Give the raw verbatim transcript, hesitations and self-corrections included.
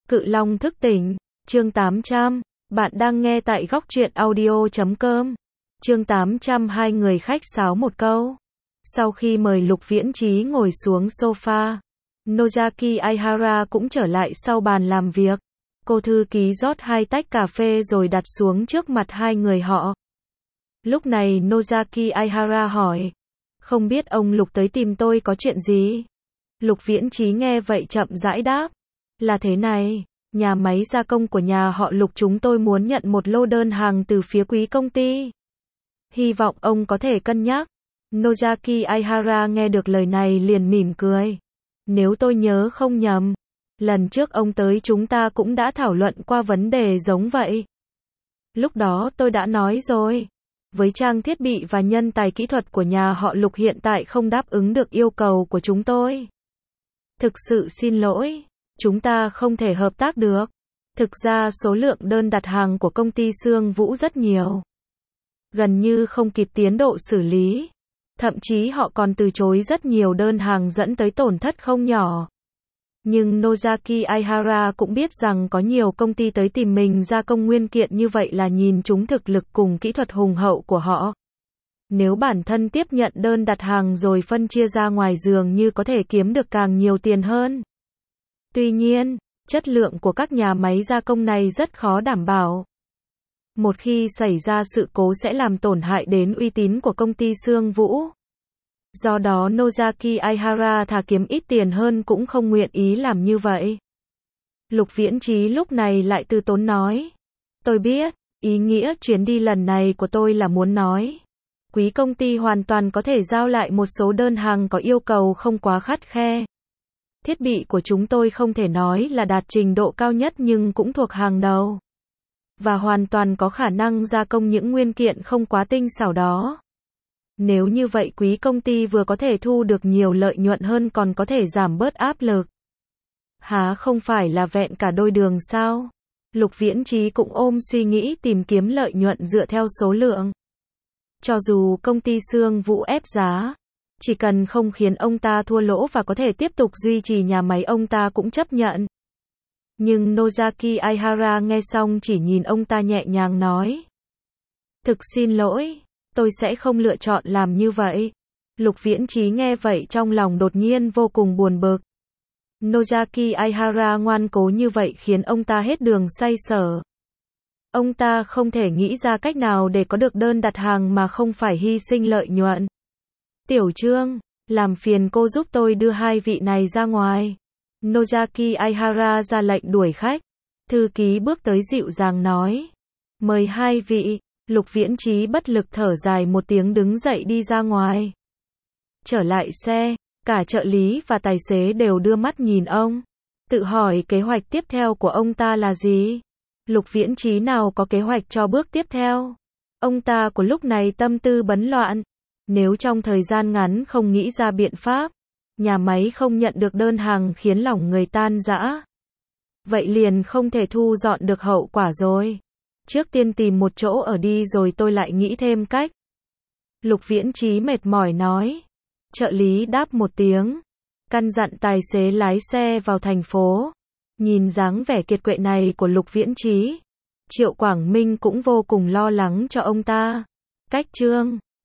Cự Long thức tỉnh, chương tám trăm, bạn đang nghe tại góc truyện audio chấm com. Chương tám trăm hai người khách sáo một câu. Sau khi mời Lục Viễn Chí ngồi xuống sofa, Nozaki Aihara cũng trở lại sau bàn làm việc. Cô thư ký rót hai tách cà phê rồi đặt xuống trước mặt hai người họ. Lúc này Nozaki Aihara hỏi, không biết ông Lục tới tìm tôi có chuyện gì? Lục Viễn Chí nghe vậy chậm rãi đáp, là thế này, nhà máy gia công của nhà họ Lục chúng tôi muốn nhận một lô đơn hàng từ phía quý công ty. Hy vọng ông có thể cân nhắc. Nozaki Aihara nghe được lời này liền mỉm cười. Nếu tôi nhớ không nhầm, lần trước ông tới chúng ta cũng đã thảo luận qua vấn đề giống vậy. Lúc đó tôi đã nói rồi, với trang thiết bị và nhân tài kỹ thuật của nhà họ Lục hiện tại không đáp ứng được yêu cầu của chúng tôi. Thực sự xin lỗi, chúng ta không thể hợp tác được. Thực ra số lượng đơn đặt hàng của công ty Sương Vũ rất nhiều, gần như không kịp tiến độ xử lý. Thậm chí họ còn từ chối rất nhiều đơn hàng dẫn tới tổn thất không nhỏ. Nhưng Nozaki Aihara cũng biết rằng có nhiều công ty tới tìm mình gia công nguyên kiện như vậy là nhìn chúng thực lực cùng kỹ thuật hùng hậu của họ. Nếu bản thân tiếp nhận đơn đặt hàng rồi phân chia ra ngoài dường như có thể kiếm được càng nhiều tiền hơn. Tuy nhiên, chất lượng của các nhà máy gia công này rất khó đảm bảo. Một khi xảy ra sự cố sẽ làm tổn hại đến uy tín của công ty Sương Vũ. Do đó Nozaki Aihara thà kiếm ít tiền hơn cũng không nguyện ý làm như vậy. Lục Viễn Chí lúc này lại từ tốn nói, tôi biết, ý nghĩa chuyến đi lần này của tôi là muốn nói, quý công ty hoàn toàn có thể giao lại một số đơn hàng có yêu cầu không quá khắt khe. Thiết bị của chúng tôi không thể nói là đạt trình độ cao nhất nhưng cũng thuộc hàng đầu. Và hoàn toàn có khả năng gia công những nguyên kiện không quá tinh xảo đó. Nếu như vậy quý công ty vừa có thể thu được nhiều lợi nhuận hơn còn có thể giảm bớt áp lực. Há không phải là vẹn cả đôi đường sao? Lục Viễn Chí cũng ôm suy nghĩ tìm kiếm lợi nhuận dựa theo số lượng. Cho dù công ty Sương Vũ ép giá, chỉ cần không khiến ông ta thua lỗ và có thể tiếp tục duy trì nhà máy ông ta cũng chấp nhận. Nhưng Nozaki Aihara nghe xong chỉ nhìn ông ta nhẹ nhàng nói, thực xin lỗi, tôi sẽ không lựa chọn làm như vậy. Lục Viễn Chí nghe vậy trong lòng đột nhiên vô cùng buồn bực. Nozaki Aihara ngoan cố như vậy khiến ông ta hết đường xoay sở. Ông ta không thể nghĩ ra cách nào để có được đơn đặt hàng mà không phải hy sinh lợi nhuận. Tiểu Trương, làm phiền cô giúp tôi đưa hai vị này ra ngoài. Nozaki Aihara ra lệnh đuổi khách. Thư ký bước tới dịu dàng nói, mời hai vị. Lục Viễn Chí bất lực thở dài một tiếng đứng dậy đi ra ngoài. Trở lại xe, cả trợ lý và tài xế đều đưa mắt nhìn ông, tự hỏi kế hoạch tiếp theo của ông ta là gì. Lục Viễn Chí nào có kế hoạch cho bước tiếp theo. Ông ta của lúc này tâm tư bấn loạn. Nếu trong thời gian ngắn không nghĩ ra biện pháp, nhà máy không nhận được đơn hàng khiến lòng người tan rã, vậy liền không thể thu dọn được hậu quả rồi. Trước tiên tìm một chỗ ở đi rồi tôi lại nghĩ thêm cách. Lục Viễn Chí mệt mỏi nói. Trợ lý đáp một tiếng, căn dặn tài xế lái xe vào thành phố. Nhìn dáng vẻ kiệt quệ này của Lục Viễn Chí, Triệu Quảng Minh cũng vô cùng lo lắng cho ông ta. Cách chương